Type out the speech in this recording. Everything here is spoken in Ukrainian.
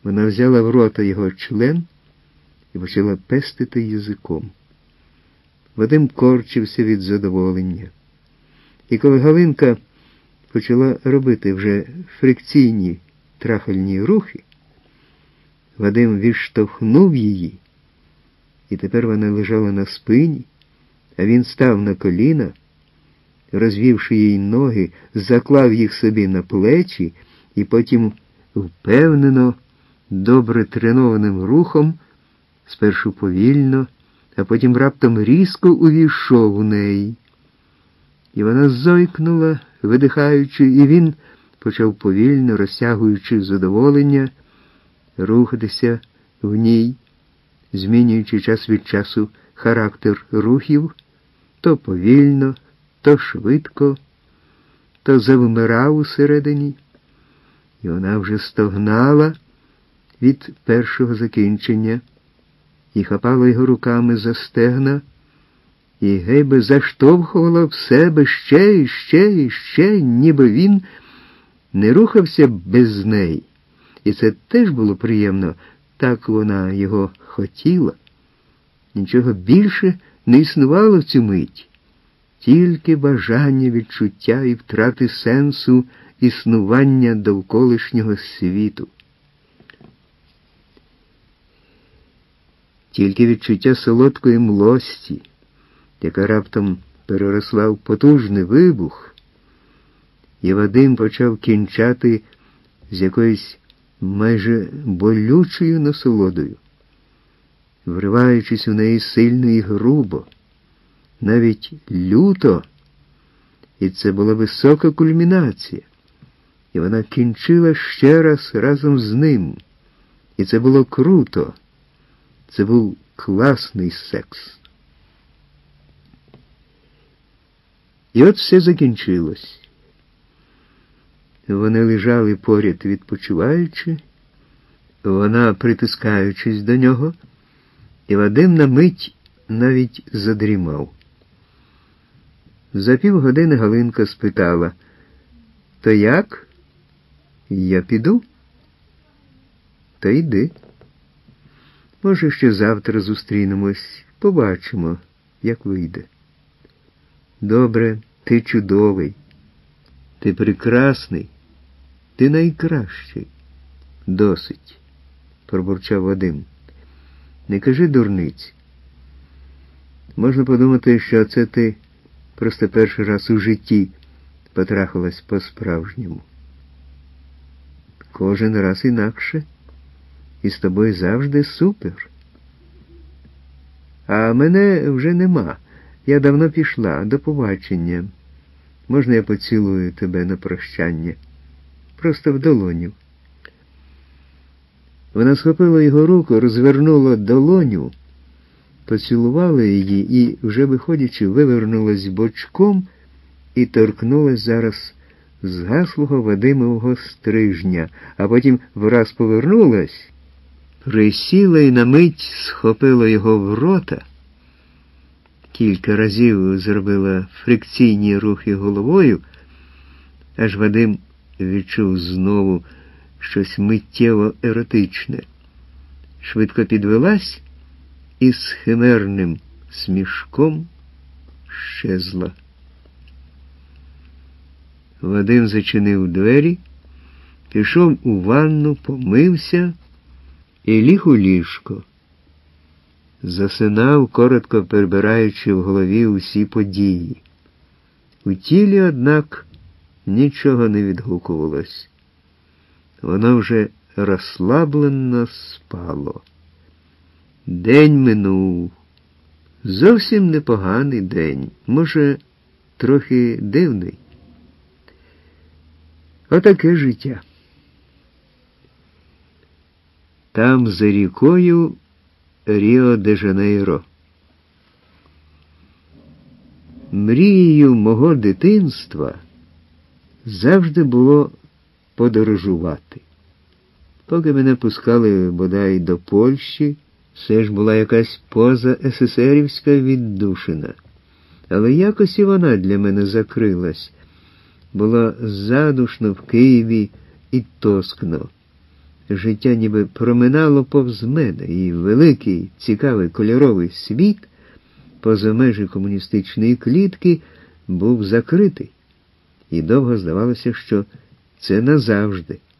Вона взяла в рота його член і почала пестити язиком. Вадим корчився від задоволення. І коли Галинка почала робити вже фрикційні трахальні рухи, Вадим відштовхнув її, і тепер вона лежала на спині, а він став на коліна, розвівши їй ноги, заклав їх собі на плечі і потім впевнено, добре тренованим рухом, спершу повільно, а потім раптом різко увійшов у неї. І вона зойкнула, видихаючи, і він почав повільно, розтягуючи задоволення, рухатися в ній, змінюючи час від часу характер рухів, то повільно, то швидко, то завмирав усередині, і вона вже стогнала від першого закінчення і хапала його руками за стегна, і гейби заштовхувала в себе ще і ще і ще, ніби він не рухався без неї. І це теж було приємно, так вона його хотіла. Нічого більше не існувало в цю мить. Тільки бажання, відчуття і втрати сенсу існування довколишнього світу. Тільки відчуття солодкої млості, яка раптом переросла в потужний вибух, і Вадим почав кінчати з якоюсь майже болючою насолодою, вриваючись у неї сильно і грубо, навіть люто, і це була висока кульмінація, і вона кінчила ще раз разом з ним, і це було круто, це був класний секс. І от все закінчилось. Вони лежали поряд відпочиваючи, вона притискаючись до нього, і Вадим на мить навіть задрімав. За півгодини Галинка спитала: «То як? Я піду?» «Та йди. Може, ще завтра зустрінемось, побачимо, як вийде». «Добре, ти чудовий, ти прекрасний, ти найкращий». «Досить», – пробурчав Вадим. «Не кажи дурниць. Можна подумати, що це ти просто перший раз у житті потрахалась по-справжньому. Кожен раз інакше, і з тобою завжди супер. А мене вже нема. Я давно пішла. До побачення. Можна я поцілую тебе на прощання? Просто в долоню». Вона схопила його руку, розвернула долоню, поцілувала її і, вже виходячи, вивернулась бочком і торкнулась зараз згаслого Вадимового стрижня, а потім враз повернулась, присіла і на мить схопила його в рота, кілька разів зробила фрикційні рухи головою, аж Вадим відчув знову щось миттєво еротичне. Швидко підвелась і з химерним смішком щезла. Вадим зачинив двері, пішов у ванну, помився і ліг у ліжко. Засинав, коротко перебираючи в голові усі події. У тілі, однак, нічого не відгукувалось. Воно вже розслаблено спало. День минув. Зовсім непоганий день, може, трохи дивний. Отаке життя. Там за рікою Ріо-де-Жанейро. Мрією мого дитинства завжди було подорожувати. Поки мене пускали бодай до Польщі, все ж була якась поза-есесерівська віддушина. Але якось і вона для мене закрилась. Було задушно в Києві і тоскно. життя ніби проминало повз мене, і великий, цікавий кольоровий світ поза межі комуністичної клітки був закритий. І довго здавалося, що це назавжди.